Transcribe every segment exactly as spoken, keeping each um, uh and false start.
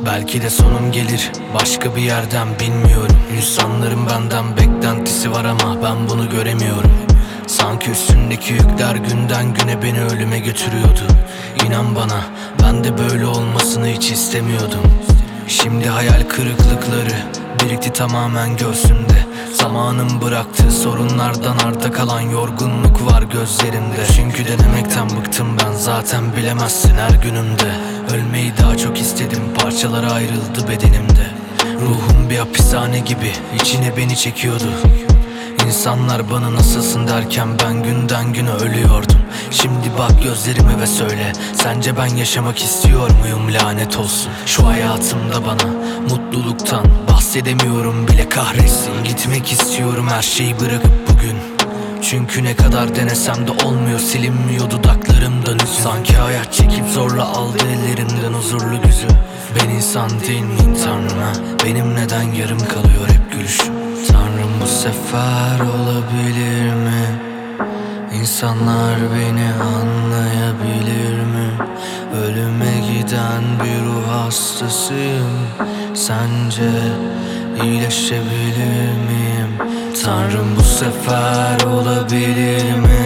Belki de sonum gelir başka bir yerden, bilmiyorum. İnsanların benden beklentisi var ama ben bunu göremiyorum. Sanki üstündeki yükler günden güne beni ölüme götürüyordu. İnan bana, ben de böyle olmasını hiç istemiyordum. Şimdi hayal kırıklıkları birikti tamamen göğsümde. Zamanın bıraktığı sorunlardan arta kalan yorgunluk var gözlerimde. Çünkü denemekten bıktım ben, zaten bilemezsin her günümde. Ölmeyi daha çok istedim, parçalara ayrıldı bedenimde. Ruhum bir hapishane gibi içine beni çekiyordu. İnsanlar bana nasılsın derken ben günden güne ölüyordum. Şimdi bak gözlerime ve söyle, sence ben yaşamak istiyor muyum? Lanet olsun şu hayatımda, bana mutluluktan bahsedemiyorum bile, kahretsin. Gitmek istiyorum her şeyi bırakıp bugün. Çünkü ne kadar denesem de olmuyor, silinmiyor dudaklarımdan hüzün. Sanki hayat çekip zorla aldı ellerimden huzurlu güzü. Ben insan değil miyim Tanrım ha? Benim neden yarım kalıyor hep gülüşüm? Tanrım bu sefer olabilir mi? İnsanlar beni anlayabilir mi? Ölüme giden bir ruh hastasıyım. Sence iyileşebilir miyim? Tanrım bu sefer olabilir mi?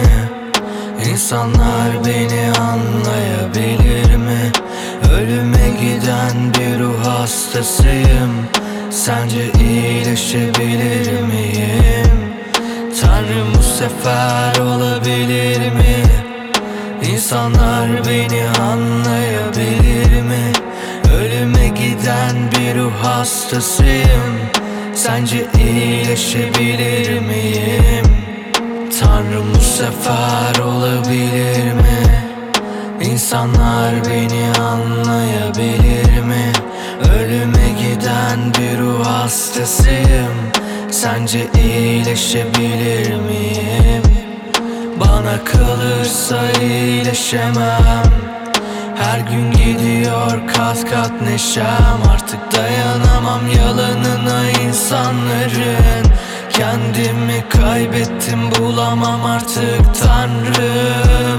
İnsanlar beni anlayabilir mi? Ölüme giden bir ruh hastasıyım. Sence iyileşebilir miyim? Tanrım bu sefer olabilir mi? İnsanlar beni anlayabilir mi? Ölüme giden bir ruh hastasıyım. Sence iyileşebilir miyim? Tanrım bu sefer olabilir mi? İnsanlar beni anlayabilir mi? Ölüme giden bir ruh hastasıyım. Sence iyileşebilir miyim? Bana kalırsa iyileşemem. Her gün gidiyor kat kat neşem. Artık dayanamam yalanına insanların. Kendimi kaybettim, bulamam artık Tanrım.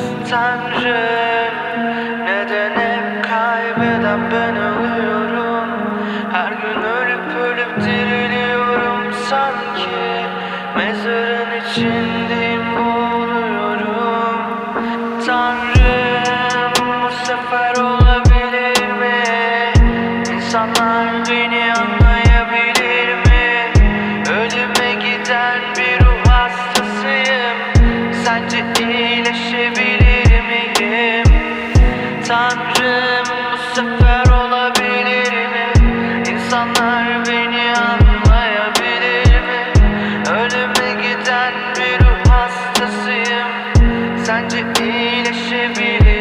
Tanrım, neden hep kaybeden ben oluyorum? Her gün ölüp ölüp diriliyorum sanki. Mezarın içindeyim, boğuluyorum. Tanrım, bu sefer olabilir mi? İnsanlar beni anlayabilir mi? Ölüme giden bir ruh hastasıyım. Sence iyileşebilir miyim? Tanrım bu sefer olabilir mi? İnsanlar beni anlayabilir mi? Ölüme giden bir ruh hastasıyım. Sence iyileşebilir